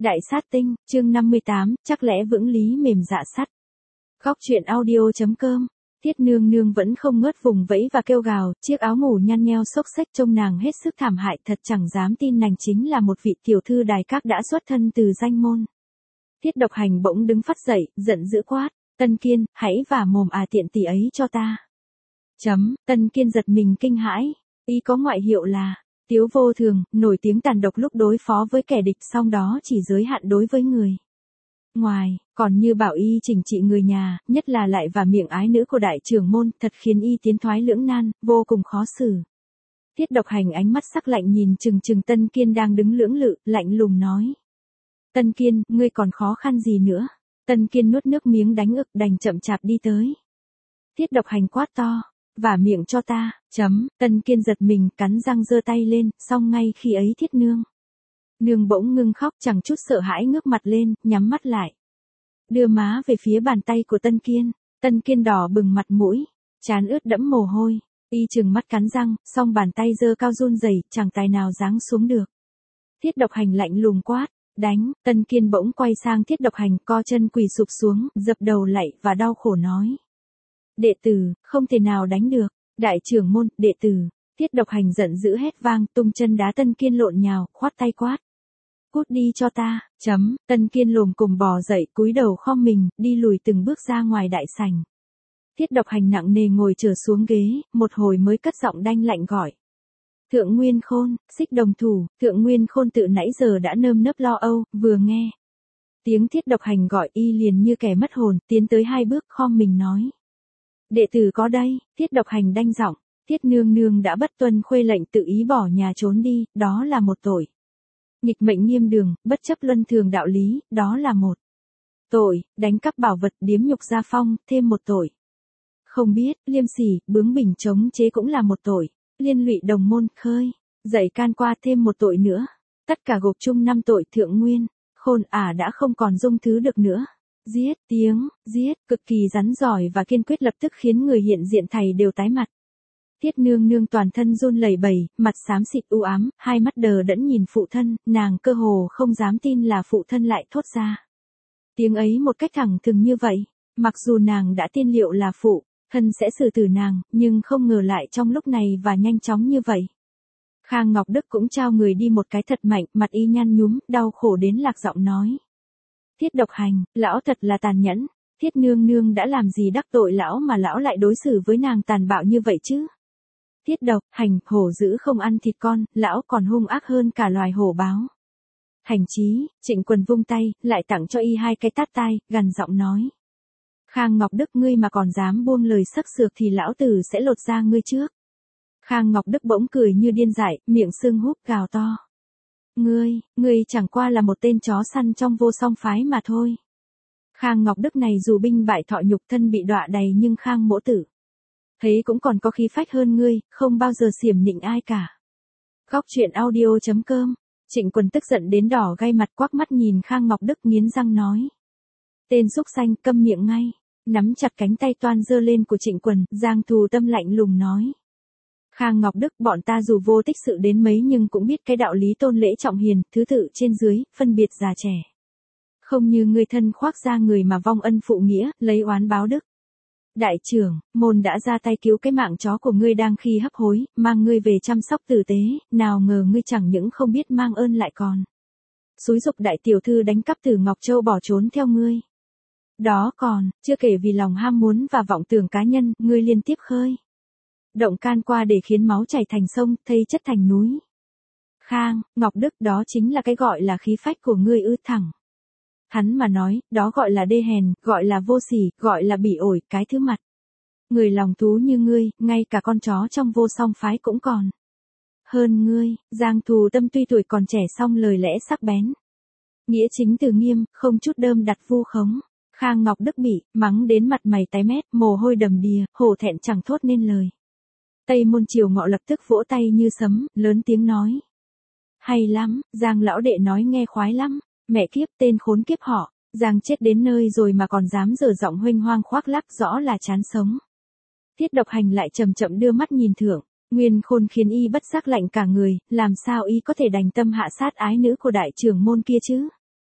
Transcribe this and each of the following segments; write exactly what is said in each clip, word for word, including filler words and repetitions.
Đại sát tinh, chương năm mươi tám, chắc lẽ vững lý mềm dạ sắt. Góc truyện audio chấm com. Thiết nương nương vẫn không ngớt vùng vẫy và kêu gào, chiếc áo ngủ nhăn nheo xốc xếch trông nàng hết sức thảm hại, thật chẳng dám tin nàng chính là một vị tiểu thư đài các đã xuất thân từ danh môn. Thiết Độc Hành bỗng đứng phắt dậy, giận dữ quát, Tân Kiên, hãy vả mồm à tiện tỷ ấy cho ta. Chấm, Tân Kiên giật mình kinh hãi, y có ngoại hiệu là Tiếu Vô Thường, nổi tiếng tàn độc lúc đối phó với kẻ địch, song đó chỉ giới hạn đối với người ngoài, còn như bảo y chỉnh trị người nhà, nhất là lại và miệng ái nữ của đại trưởng môn, thật khiến y tiến thoái lưỡng nan, vô cùng khó xử. Thiết Độc Hành ánh mắt sắc lạnh nhìn chừng chừng Tân Kiên đang đứng lưỡng lự, lạnh lùng nói. Tân Kiên, ngươi còn khó khăn gì nữa? Tân Kiên nuốt nước miếng đánh ực, đành chậm chạp đi tới. Thiết Độc Hành quát to, vả miệng cho ta, chấm, Tân Kiên giật mình, cắn răng giơ tay lên, song ngay khi ấy Thiết nương nương bỗng ngưng khóc, chẳng chút sợ hãi ngước mặt lên, nhắm mắt lại. Đưa má về phía bàn tay của Tân Kiên, Tân Kiên đỏ bừng mặt mũi, trán ướt đẫm mồ hôi, y chừng mắt cắn răng, song bàn tay giơ cao run rẩy, chẳng tài nào giáng xuống được. Thiết Độc Hành lạnh lùng quát, đánh, Tân Kiên bỗng quay sang Thiết Độc Hành, co chân quỳ sụp xuống, dập đầu lạy và đau khổ nói. Đệ tử, không thể nào đánh được, đại trưởng môn, đệ tử. Thiết Độc Hành giận dữ hét vang, tung chân đá Tân Kiên lộn nhào, khoát tay quát. Cút đi cho ta, chấm, Tân Kiên lồm cồm bò dậy, cúi đầu khom mình, đi lùi từng bước ra ngoài đại sảnh. Thiết Độc Hành nặng nề ngồi trở xuống ghế, một hồi mới cất giọng đanh lạnh gọi. Thượng Nguyên Khôn, xích đồng thủ, Thượng Nguyên Khôn tự nãy giờ đã nơm nớp lo âu, vừa nghe tiếng Thiết Độc Hành gọi y liền như kẻ mất hồn, tiến tới hai bước khom mình nói. Đệ tử có đây, Thiết Độc Hành đanh giọng, Thiết nương nương đã bất tuân khuê lệnh tự ý bỏ nhà trốn đi, đó là một tội. Nghịch mệnh nghiêm đường, bất chấp luân thường đạo lý, đó là một tội, đánh cắp bảo vật, điếm nhục gia phong, thêm một tội. Không biết, liêm sỉ, bướng bỉnh chống chế cũng là một tội, liên lụy đồng môn, khơi dậy can qua, thêm một tội nữa. Tất cả gộp chung năm tội. Thượng Nguyên Khôn ả đã không còn dung thứ được nữa. Giết, tiếng, giết, cực kỳ rắn giỏi và kiên quyết lập tức khiến người hiện diện thầy đều tái mặt. Thiết nương nương toàn thân run lẩy bẩy, mặt xám xịt u ám, hai mắt đờ đẫn nhìn phụ thân, nàng cơ hồ không dám tin là phụ thân lại thốt ra tiếng ấy một cách thẳng thừng như vậy. Mặc dù nàng đã tiên liệu là phụ thân sẽ xử tử nàng, nhưng không ngờ lại trong lúc này và nhanh chóng như vậy. Khang Ngọc Đức cũng trao người đi một cái thật mạnh, mặt y nhăn nhúm, đau khổ đến lạc giọng nói. Thiết Độc Hành, lão thật là tàn nhẫn, Thiết nương nương đã làm gì đắc tội lão mà lão lại đối xử với nàng tàn bạo như vậy chứ? Thiết Độc Hành, hổ dữ không ăn thịt con, lão còn hung ác hơn cả loài hổ báo. Hành chí, Trịnh Quần vung tay, lại tặng cho y hai cái tát tai, gằn giọng nói. Khang Ngọc Đức, ngươi mà còn dám buông lời sắc sược thì lão tử sẽ lột da ngươi trước. Khang Ngọc Đức bỗng cười như điên dại, miệng sưng húp gào to. Ngươi, ngươi chẳng qua là một tên chó săn trong vô song phái mà thôi. Khang Ngọc Đức này dù binh bại thọ nhục, thân bị đọa đầy, nhưng Khang mỗ tử thấy cũng còn có khí phách hơn ngươi, không bao giờ xiểm nịnh ai cả. Góc truyện audio chấm com. Trịnh Quần tức giận đến đỏ gai mặt, quắc mắt nhìn Khang Ngọc Đức nghiến răng nói. Tên súc sanh, câm miệng ngay. Nắm chặt cánh tay toan dơ lên của Trịnh Quần, Giang Thù Tâm lạnh lùng nói. Khang Ngọc Đức, bọn ta dù vô tích sự đến mấy nhưng cũng biết cái đạo lý tôn lễ trọng hiền, thứ tự trên dưới, phân biệt già trẻ. Không như ngươi thân khoác ra người mà vong ân phụ nghĩa, lấy oán báo đức. Đại trưởng môn đã ra tay cứu cái mạng chó của ngươi đang khi hấp hối, mang ngươi về chăm sóc tử tế, nào ngờ ngươi chẳng những không biết mang ơn lại còn xúi giục đại tiểu thư đánh cắp từ Ngọc Châu bỏ trốn theo ngươi. Đó còn, chưa kể vì lòng ham muốn và vọng tưởng cá nhân, ngươi liên tiếp khơi động can qua để khiến máu chảy thành sông, thây chất thành núi. Khang Ngọc Đức, đó chính là cái gọi là khí phách của ngươi ư? Thẳng hắn mà nói, đó gọi là đê hèn, gọi là vô sỉ, gọi là bỉ ổi, cái thứ mặt. Người lòng thú như ngươi, ngay cả con chó trong vô song phái cũng còn hơn ngươi. Giang Thù Tâm tuy tuổi còn trẻ song lời lẽ sắc bén, nghĩa chính từ nghiêm, không chút đơm đặt vu khống. Khang Ngọc Đức bị mắng đến mặt mày tái mét, mồ hôi đầm đìa, hổ thẹn chẳng thốt nên lời. Tây Môn Triều Ngọ lập tức vỗ tay như sấm, lớn tiếng nói. Hay lắm, Giang lão đệ nói nghe khoái lắm. Mẹ kiếp, tên khốn kiếp họ, Giang chết đến nơi rồi mà còn dám dở giọng huênh hoang khoác lác, rõ là chán sống. Thiết Độc Hành lại chậm chậm đưa mắt nhìn Thượng Nguyên Khôn, khiến y bất giác lạnh cả người, làm sao y có thể đành tâm hạ sát ái nữ của đại trưởng môn kia chứ?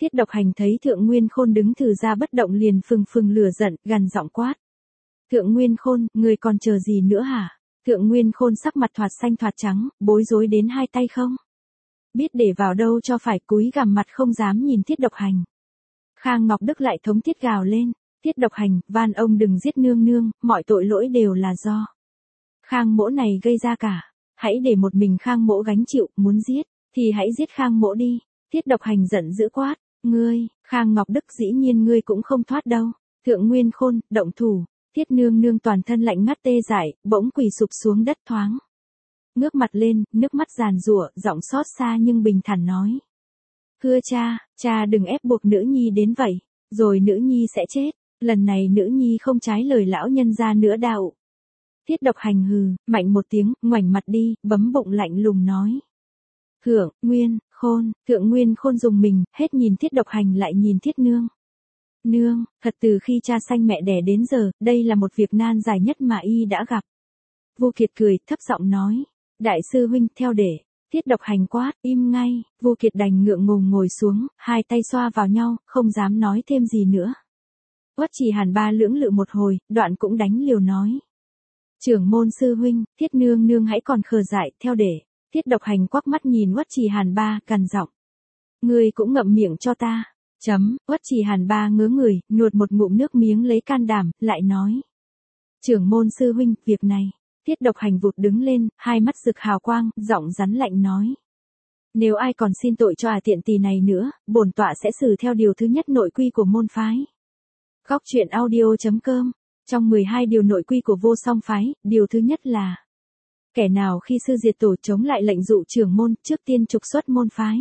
Tiết Độc Hành thấy Thượng Nguyên Khôn đứng thừ ra bất động liền phừng phừng lửa giận, gằn giọng quát. Thượng Nguyên Khôn, người còn chờ gì nữa hả? Thượng Nguyên Khôn sắc mặt thoạt xanh thoạt trắng, bối rối đến hai tay không biết để vào đâu cho phải, cúi gằm mặt không dám nhìn Tiết Độc Hành. Khang Ngọc Đức lại thống tiết gào lên. Tiết Độc Hành, van ông đừng giết nương nương, mọi tội lỗi đều là do Khang mỗ này gây ra cả. Hãy để một mình Khang mỗ gánh chịu, muốn giết thì hãy giết Khang mỗ đi. Tiết Độc Hành giận dữ quát. Ngươi, Khang Ngọc Đức, dĩ nhiên ngươi cũng không thoát đâu. Thượng Nguyên Khôn, động thủ. Tiết nương nương toàn thân lạnh ngắt tê dại, bỗng quỳ sụp xuống đất thoáng. Ngước mặt lên, nước mắt giàn giụa, giọng xót xa nhưng bình thản nói. Thưa cha, cha đừng ép buộc nữ nhi đến vậy, rồi nữ nhi sẽ chết. Lần này nữ nhi không trái lời lão nhân gia nữa đạo. Tiết Độc Hành hừ, mạnh một tiếng, ngoảnh mặt đi, bấm bụng lạnh lùng nói. Thượng Nguyên Khôn, Thượng Nguyên Khôn dùng mình, hết nhìn Tiết Độc Hành lại nhìn Thiết nương. Nương, thật từ khi cha sanh mẹ đẻ đến giờ, đây là một việc nan giải nhất mà y đã gặp. Vu Kiệt cười, thấp giọng nói. Đại sư huynh, theo để. Tiết Độc Hành quát, im ngay. Vu Kiệt đành ngượng ngùng ngồi xuống, hai tay xoa vào nhau, không dám nói thêm gì nữa. Uất Trì Hàn Ba lưỡng lự một hồi, đoạn cũng đánh liều nói. Trưởng môn sư huynh, Thiết nương nương hãy còn khờ dại, theo để. Tiết Độc Hành quắc mắt nhìn Uất Trì Hàn Ba, cằn giọng. Ngươi cũng ngậm miệng cho ta. Chấm, Uất Trì Hàn Ba ngớ người, nuốt một ngụm nước miếng lấy can đảm, lại nói. Trưởng môn sư huynh, việc này. Tiết Độc Hành vụt đứng lên, hai mắt rực hào quang, giọng rắn lạnh nói. Nếu ai còn xin tội cho à tiện tỳ này nữa, bổn tọa sẽ xử theo điều thứ nhất nội quy của môn phái. Góc truyện audio chấm com. Trong mười hai điều nội quy của vô song phái, điều thứ nhất là kẻ nào khi sư diệt tổ chống lại lệnh dụ trưởng môn, trước tiên trục xuất môn phái.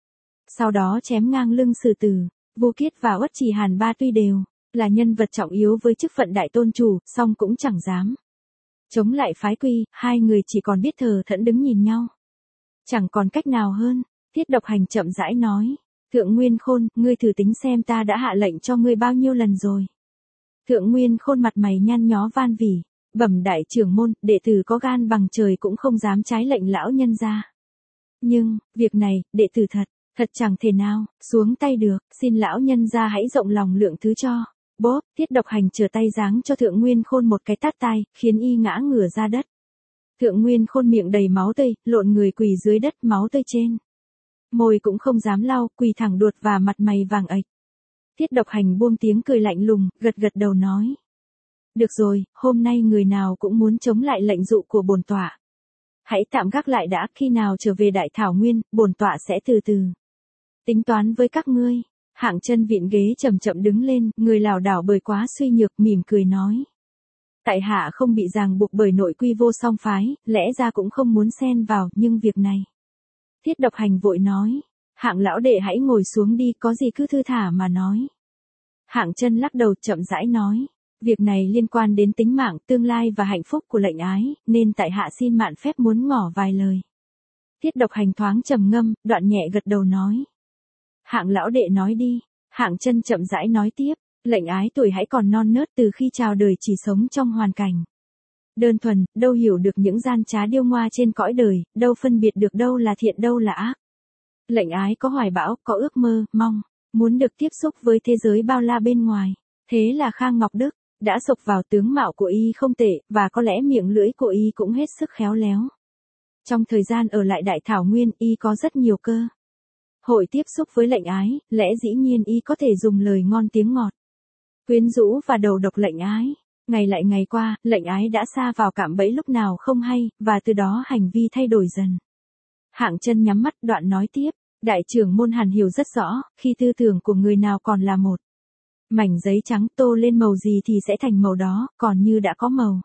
Sau đó chém ngang lưng xử tử. Vu Kiết và Uất Trì Hàn Ba tuy đều là nhân vật trọng yếu với chức phận đại tôn chủ, song cũng chẳng dám chống lại phái quy, hai người chỉ còn biết thờ thẫn đứng nhìn nhau. Chẳng còn cách nào hơn. Tiết Độc Hành chậm rãi nói. Thượng Nguyên Khôn, ngươi thử tính xem ta đã hạ lệnh cho ngươi bao nhiêu lần rồi. Thượng Nguyên Khôn mặt mày nhăn nhó van vỉ. Bẩm đại trưởng môn, đệ tử có gan bằng trời cũng không dám trái lệnh lão nhân gia. Nhưng, việc này, đệ tử thật, thật chẳng thể nào, xuống tay được, xin lão nhân gia hãy rộng lòng lượng thứ cho. Bốp, Tiết Độc Hành trở tay giáng cho Thượng Nguyên Khôn một cái tát tai, khiến y ngã ngửa ra đất. Thượng Nguyên Khôn miệng đầy máu tươi, lộn người quỳ dưới đất, máu tươi trên môi cũng không dám lau, quỳ thẳng đuột và mặt mày vàng ệch. Tiết Độc Hành buông tiếng cười lạnh lùng, gật gật đầu nói. Được rồi, hôm nay người nào cũng muốn chống lại lệnh dụ của bổn tọa. Hãy tạm gác lại đã, khi nào trở về Đại Thảo Nguyên, bổn tọa sẽ từ từ tính toán với các ngươi. Hạng Chân vịn ghế chậm chậm đứng lên, người lảo đảo bởi quá suy nhược, mỉm cười nói. Tại hạ không bị ràng buộc bởi nội quy vô song phái, lẽ ra cũng không muốn xen vào, nhưng việc này. Tiết Độc Hành vội nói. Hạng lão đệ hãy ngồi xuống đi, có gì cứ thư thả mà nói. Hạng Chân lắc đầu chậm rãi nói. Việc này liên quan đến tính mạng, tương lai và hạnh phúc của lệnh ái, nên tại hạ xin mạn phép muốn ngỏ vài lời. Tiết Độc Hành thoáng trầm ngâm, đoạn nhẹ gật đầu nói. Hạng lão đệ nói đi. Hạng Chân chậm rãi nói tiếp. Lệnh ái tuổi hãy còn non nớt, từ khi chào đời chỉ sống trong hoàn cảnh đơn thuần, đâu hiểu được những gian trá điêu ngoa trên cõi đời, đâu phân biệt được đâu là thiện đâu là ác. Lệnh ái có hoài bão, có ước mơ, mong muốn được tiếp xúc với thế giới bao la bên ngoài. Thế là Khang Ngọc Đức đã sộc vào, tướng mạo của y không tệ, và có lẽ miệng lưỡi của y cũng hết sức khéo léo. Trong thời gian ở lại Đại Thảo Nguyên, y có rất nhiều cơ hội tiếp xúc với lệnh ái, lẽ dĩ nhiên y có thể dùng lời ngon tiếng ngọt quyến rũ và đầu độc lệnh ái. Ngày lại ngày qua, lệnh ái đã sa vào cạm bẫy lúc nào không hay, và từ đó hành vi thay đổi dần. Hạng Chân nhắm mắt, đoạn nói tiếp. Đại trưởng môn hẳn hiểu rất rõ, khi tư tưởng của người nào còn là một mảnh giấy trắng, tô lên màu gì thì sẽ thành màu đó, còn như đã có màu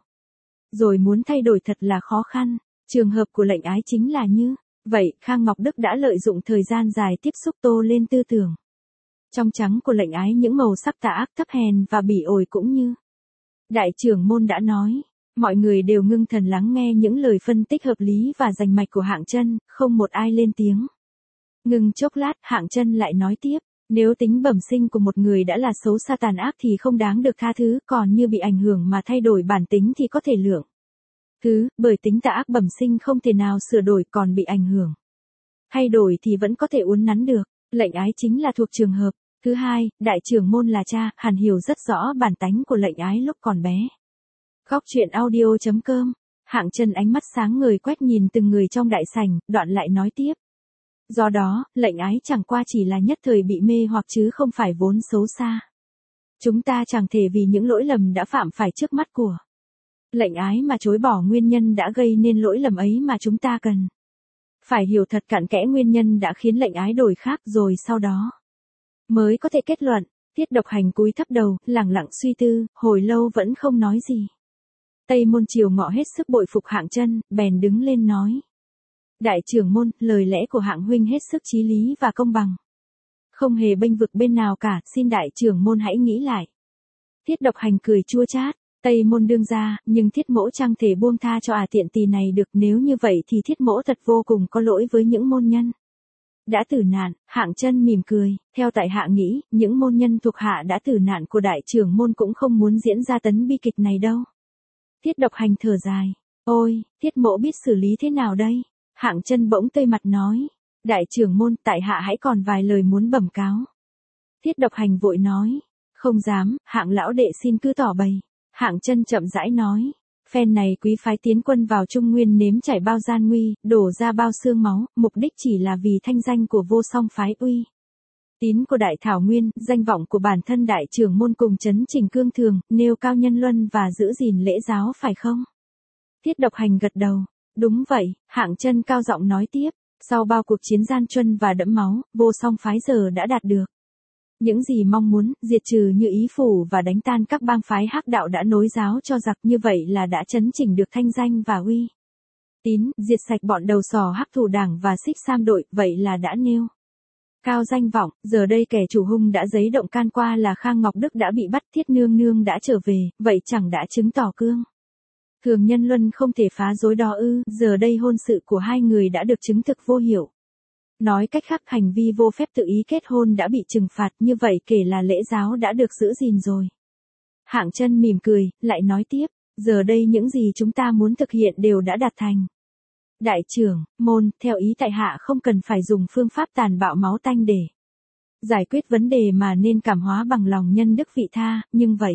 rồi muốn thay đổi thật là khó khăn. Trường hợp của lệnh ái chính là như vậy. Khang Ngọc Đức đã lợi dụng thời gian dài tiếp xúc tô lên tư tưởng trong trắng của lệnh ái những màu sắc tà ác, thấp hèn và bỉ ổi, cũng như đại trưởng môn đã nói. Mọi người đều ngưng thần lắng nghe những lời phân tích hợp lý và rành mạch của Hạng Chân, không một ai lên tiếng. Ngừng chốc lát, Hạng Chân lại nói tiếp. Nếu tính bẩm sinh của một người đã là xấu xa tàn ác thì không đáng được tha thứ, còn như bị ảnh hưởng mà thay đổi bản tính thì có thể lượng thứ, bởi tính tà ác bẩm sinh không thể nào sửa đổi, còn bị ảnh hưởng thay đổi thì vẫn có thể uốn nắn được. Lệnh ái chính là thuộc trường hợp. Thứ hai, đại trưởng môn là cha, hẳn hiểu rất rõ bản tánh của lệnh ái lúc còn bé. Góc truyện audio.com. Hạng Chân ánh mắt sáng ngời quét nhìn từng người trong đại sảnh, đoạn lại nói tiếp. Do đó, lệnh ái chẳng qua chỉ là nhất thời bị mê hoặc chứ không phải vốn xấu xa. Chúng ta chẳng thể vì những lỗi lầm đã phạm phải trước mắt của lệnh ái mà chối bỏ nguyên nhân đã gây nên lỗi lầm ấy, mà chúng ta cần phải hiểu thật cặn kẽ nguyên nhân đã khiến lệnh ái đổi khác, rồi sau đó mới có thể kết luận. Tiết Độc Hành cúi thấp đầu, lẳng lặng suy tư, hồi lâu vẫn không nói gì. Tây Môn Triều Ngọ hết sức bội phục Hạng Chân, bèn đứng lên nói. Đại trưởng môn, lời lẽ của Hạng huynh hết sức chí lý và công bằng. Không hề bênh vực bên nào cả, xin đại trưởng môn hãy nghĩ lại. Tiết Độc Hành cười chua chát. Tây Môn đương gia, nhưng Thiết mỗ chẳng thể buông tha cho à tiện tỳ này được, nếu như vậy thì Thiết mỗ thật vô cùng có lỗi với những môn nhân đã tử nạn. Hạng Chân mỉm cười, theo tại hạ nghĩ, những môn nhân thuộc hạ đã tử nạn của đại trưởng môn cũng không muốn diễn ra tấn bi kịch này đâu. Tiết Độc Hành thở dài, ôi, Thiết mỗ biết xử lý thế nào đây? Hạng Chân bỗng tươi mặt nói, đại trưởng môn, tại hạ hãy còn vài lời muốn bẩm cáo. Tiết Độc Hành vội nói, không dám, Hạng lão đệ xin cứ tỏ bày. Hạng Chân chậm rãi nói, phen này quý phái tiến quân vào Trung Nguyên nếm trải bao gian nguy, đổ ra bao xương máu, mục đích chỉ là vì thanh danh của vô song phái, uy tín của Đại Thảo Nguyên, danh vọng của bản thân đại trưởng môn cùng chấn chỉnh cương thường, nêu cao nhân luân và giữ gìn lễ giáo, phải không? Tiết Độc Hành gật đầu, đúng vậy. Hạng Chân cao giọng nói tiếp, sau bao cuộc chiến gian truân và đẫm máu, vô song phái giờ đã đạt được những gì mong muốn, diệt trừ như ý phủ và đánh tan các bang phái hắc đạo đã nối giáo cho giặc, như vậy là đã chấn chỉnh được thanh danh và uy tín, diệt sạch bọn đầu sò hắc thủ đảng và xích sam đội, vậy là đã nêu cao danh vọng. Giờ đây kẻ chủ hung đã giấy động can qua là Khang Ngọc Đức đã bị bắt, Thiết nương nương đã trở về, vậy chẳng đã chứng tỏ cương thường nhân luân không thể phá rối đó ư? Giờ đây hôn sự của hai người đã được chứng thực vô hiệu. Nói cách khác, hành vi vô phép tự ý kết hôn đã bị trừng phạt, như vậy kể là lễ giáo đã được giữ gìn rồi. Hạng Chân mỉm cười, lại nói tiếp, giờ đây những gì chúng ta muốn thực hiện đều đã đạt thành. Đại trưởng môn, theo ý tại hạ không cần phải dùng phương pháp tàn bạo máu tanh để giải quyết vấn đề, mà nên cảm hóa bằng lòng nhân đức vị tha, nhưng vậy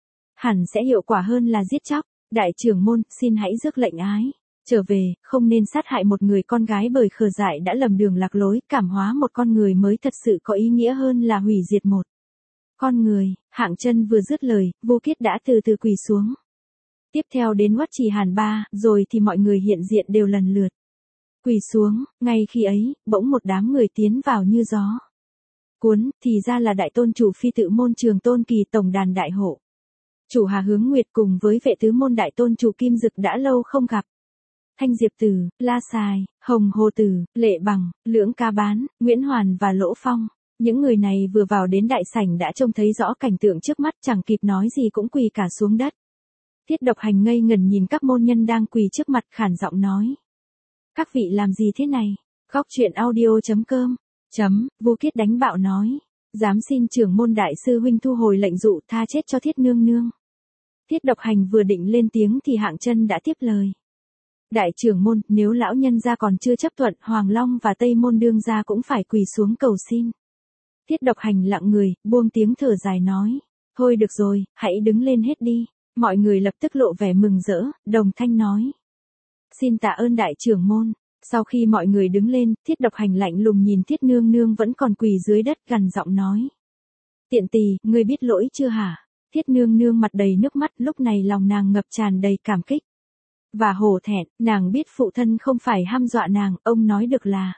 hẳn sẽ hiệu quả hơn là giết chóc. Đại trưởng môn, xin hãy rước lệnh ái trở về, không nên sát hại một người con gái bởi khờ dại đã lầm đường lạc lối, cảm hóa một con người mới thật sự có ý nghĩa hơn là hủy diệt một con người. Hạng Chân vừa dứt lời, Vô Kiết đã từ từ quỳ xuống. Tiếp theo đến Hoắc Trì Hàn Ba, rồi thì mọi người hiện diện đều lần lượt quỳ xuống. Ngay khi ấy, bỗng một đám người tiến vào như gió cuốn, thì ra là đại tôn chủ phi tự môn Trường Tôn Kỳ, tổng đàn đại hộ chủ Hà Hướng Nguyệt cùng với vệ tứ môn đại tôn chủ Kim Dực đã lâu không gặp. Thanh Diệp Tử, La Sài, Hồng Hồ Tử, Lệ Bằng, Lưỡng Ca Bán, Nguyễn Hoàn và Lỗ Phong. Những người này vừa vào đến đại sảnh đã trông thấy rõ cảnh tượng trước mắt, chẳng kịp nói gì cũng quỳ cả xuống đất. Tiết Độc Hành ngây ngẩn nhìn các môn nhân đang quỳ trước mặt, khản giọng nói. Các vị làm gì thế này? Góc truyện audio.com. Chấm, Vô Kiết đánh bạo nói. Dám xin trưởng môn đại sư huynh thu hồi lệnh dụ, tha chết cho Thiết nương nương. Tiết Độc Hành vừa định lên tiếng thì Hạng Chân đã tiếp lời. Đại trưởng môn, nếu lão nhân gia còn chưa chấp thuận, Hoàng Long và Tây Môn đương gia cũng phải quỳ xuống cầu xin. Tiết Độc Hành lặng người, buông tiếng thở dài nói. Thôi được rồi, hãy đứng lên hết đi. Mọi người lập tức lộ vẻ mừng rỡ, đồng thanh nói. Xin tạ ơn đại trưởng môn. Sau khi mọi người đứng lên, Tiết Độc Hành lạnh lùng nhìn Thiết nương nương vẫn còn quỳ dưới đất, gằn giọng nói. Tiện tỳ, ngươi biết lỗi chưa hả? Thiết nương nương mặt đầy nước mắt, lúc này lòng nàng ngập tràn đầy cảm kích và hổ thẹn. Nàng biết phụ thân không phải hăm dọa nàng, ông nói được là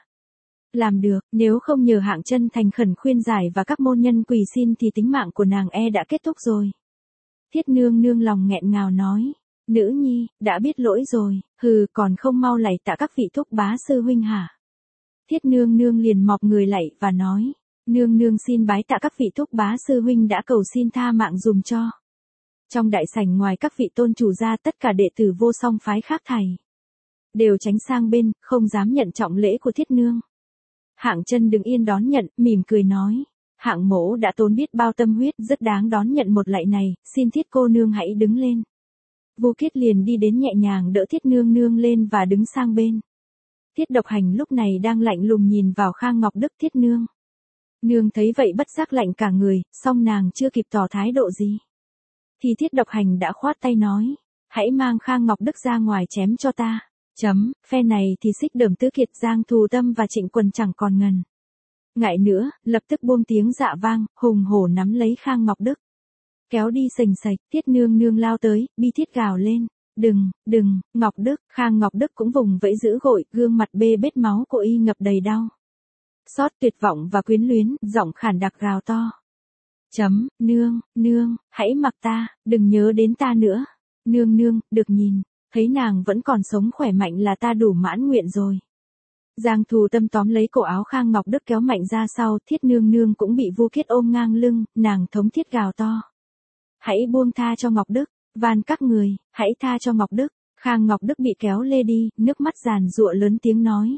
làm được, nếu không nhờ Hạng Chân thành khẩn khuyên giải và các môn nhân quỳ xin thì tính mạng của nàng e đã kết thúc rồi. Thiết nương nương lòng nghẹn ngào nói. Nữ nhi, đã biết lỗi rồi, hừ, còn không mau lạy tạ các vị thúc bá sư huynh hả? Thiết nương nương liền mọc người lạy và nói. Nương nương xin bái tạ các vị thúc bá sư huynh đã cầu xin tha mạng dùm cho. Trong đại sảnh ngoài các vị tôn chủ ra, tất cả đệ tử vô song phái khác thầy đều tránh sang bên, không dám nhận trọng lễ của Thiết nương. Hạng Chân đứng yên đón nhận, mỉm cười nói. Hạng mỗ đã tốn biết bao tâm huyết, rất đáng đón nhận một lạy này, xin Thiết cô nương hãy đứng lên. Vô Kiết liền đi đến nhẹ nhàng đỡ Thiết nương nương lên và đứng sang bên. Tiết Độc Hành lúc này đang lạnh lùng nhìn vào Khang Ngọc Đức. Thiết nương Nương thấy vậy bất giác lạnh cả người, song nàng chưa kịp tỏ thái độ gì. Thì Thiết Độc Hành đã khoát tay nói, hãy mang Khang Ngọc Đức ra ngoài chém cho ta. Chấm, phe này thì Xích Đờm Tứ Kiệt, Giang Thù Tâm và Trịnh Quần chẳng còn ngần ngại nữa, lập tức buông tiếng dạ vang, hùng hổ nắm lấy Khang Ngọc Đức. Kéo đi sành sạch, Thiết nương nương lao tới, bi thiết gào lên. Đừng, đừng, Ngọc Đức, Khang Ngọc Đức cũng vùng vẫy dữ dội, gương mặt bê bết máu của y ngập đầy đau. Xót tuyệt vọng và quyến luyến, giọng khản đặc gào to. Chấm, nương, nương, hãy mặc ta, đừng nhớ đến ta nữa. Nương nương, được nhìn, thấy nàng vẫn còn sống khỏe mạnh là ta đủ mãn nguyện rồi. Giang Thù Tâm tóm lấy cổ áo Khang Ngọc Đức kéo mạnh ra sau, Thiết nương nương cũng bị Vu Kiết ôm ngang lưng, nàng thống thiết gào to. Hãy buông tha cho Ngọc Đức, van các người, hãy tha cho Ngọc Đức. Khang Ngọc Đức bị kéo lê đi, nước mắt giàn giụa lớn tiếng nói.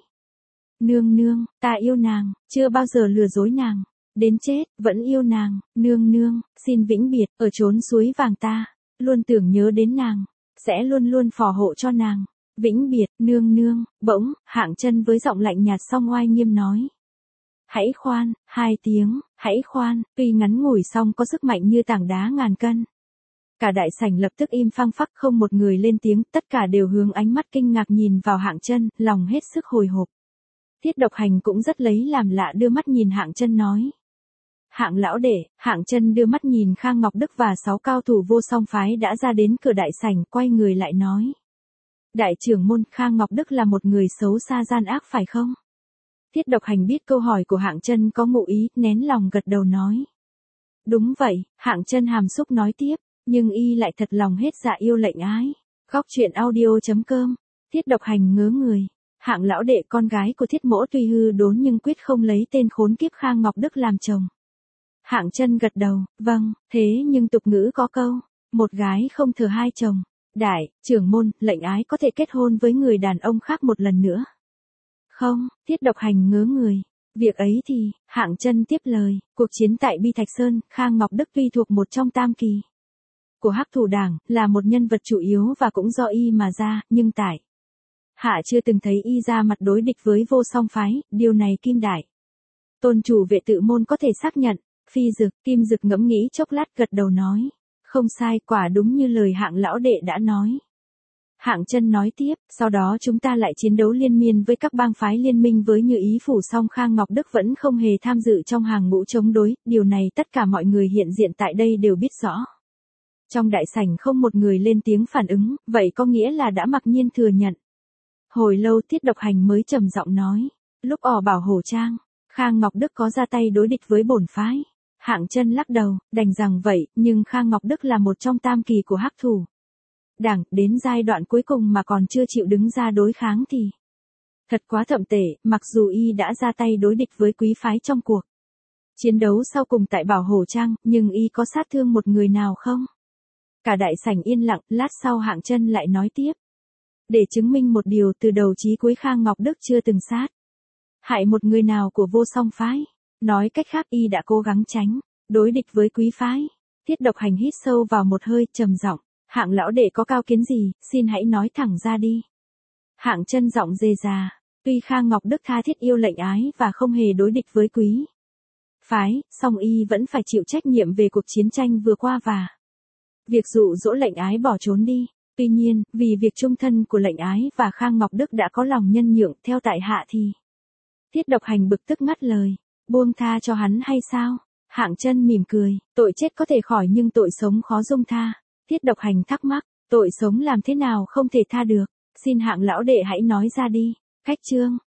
Nương nương, ta yêu nàng, chưa bao giờ lừa dối nàng. Đến chết, vẫn yêu nàng, nương nương, xin vĩnh biệt, ở chốn suối vàng ta, luôn tưởng nhớ đến nàng, sẽ luôn luôn phò hộ cho nàng. Vĩnh biệt, nương nương, bỗng, Hạng Chân với giọng lạnh nhạt song oai nghiêm nói. Hãy khoan, hai tiếng, hãy khoan, tuy ngắn ngủi song có sức mạnh như tảng đá ngàn cân. Cả đại sảnh lập tức im phăng phắc, không một người lên tiếng, tất cả đều hướng ánh mắt kinh ngạc nhìn vào Hạng Chân, lòng hết sức hồi hộp. Thiết Độc Hành cũng rất lấy làm lạ đưa mắt nhìn Hạng Chân nói. Hạng lão đệ, Hạng Chân đưa mắt nhìn Khang Ngọc Đức và sáu cao thủ Vô Song phái đã ra đến cửa đại sảnh, quay người lại nói. Đại trưởng môn, Khang Ngọc Đức là một người xấu xa gian ác phải không? Thiết Độc Hành biết câu hỏi của Hạng Chân có ngụ ý, nén lòng gật đầu nói. Đúng vậy, Hạng Chân hàm xúc nói tiếp, nhưng y lại thật lòng hết dạ yêu lệnh ái. Khóc chuyện audio chấm com. Thiết Độc Hành ngớ người. Hạng lão đệ, con gái của Thiết mỗ tuy hư đốn nhưng quyết không lấy tên khốn kiếp Khang Ngọc Đức làm chồng. Hạng Chân gật đầu, vâng, thế nhưng tục ngữ có câu, một gái không thờ hai chồng. Đại, trưởng môn, lệnh ái có thể kết hôn với người đàn ông khác một lần nữa. Không, Thiết Độc Hành ngớ người. Việc ấy thì, Hạng Chân tiếp lời, cuộc chiến tại Bi Thạch Sơn, Khang Ngọc Đức tuy thuộc một trong tam kỳ của Hắc Thủ Đảng, là một nhân vật chủ yếu và cũng do y mà ra, nhưng tại hạ chưa từng thấy y ra mặt đối địch với Vô Song phái, điều này Kim Đại Tôn chủ Vệ Tự môn có thể xác nhận. Phi Dực, Kim Dực ngẫm nghĩ chốc lát gật đầu nói. Không sai, quả đúng như lời Hạng lão đệ đã nói. Hạng Chân nói tiếp, sau đó chúng ta lại chiến đấu liên miên với các bang phái liên minh với Như Ý phủ, song Khang Ngọc Đức vẫn không hề tham dự trong hàng ngũ chống đối, điều này tất cả mọi người hiện diện tại đây đều biết rõ. Trong đại sảnh không một người lên tiếng phản ứng, vậy có nghĩa là đã mặc nhiên thừa nhận. Hồi lâu Thiết Độc Hành mới trầm giọng nói, lúc ở Bảo Hổ Trang, Khang Ngọc Đức có ra tay đối địch với bổn phái. Hạng Chân lắc đầu, đành rằng vậy, nhưng Khang Ngọc Đức là một trong tam kỳ của Hắc Thủ Đảng, đến giai đoạn cuối cùng mà còn chưa chịu đứng ra đối kháng thì thật quá thậm tệ, mặc dù y đã ra tay đối địch với quý phái trong cuộc chiến đấu sau cùng tại Bảo Hổ Trang, nhưng y có sát thương một người nào không? Cả đại sảnh yên lặng, lát sau Hạng Chân lại nói tiếp. Để chứng minh một điều, từ đầu chí cuối Khang Ngọc Đức chưa từng sát hại một người nào của Vô Song phái. Nói cách khác, y đã cố gắng tránh đối địch với quý phái. Thiết Độc Hành hít sâu vào một hơi, trầm giọng, Hạng lão đệ có cao kiến gì, xin hãy nói thẳng ra đi. Hạng Chân giọng dề già, tuy Khang Ngọc Đức tha thiết yêu lệnh ái và không hề đối địch với quý phái, song y vẫn phải chịu trách nhiệm về cuộc chiến tranh vừa qua và việc dụ dỗ lệnh ái bỏ trốn đi. Tuy nhiên, vì việc chung thân của lệnh ái và Khang Ngọc Đức đã có lòng nhân nhượng, theo tại hạ thì Thiết Độc Hành bực tức ngắt lời. Buông tha cho hắn hay sao? Hạng Chân mỉm cười, tội chết có thể khỏi nhưng tội sống khó dung tha. Thiết Độc Hành thắc mắc, tội sống làm thế nào không thể tha được? Xin Hạng lão đệ hãy nói ra đi. Khách chương.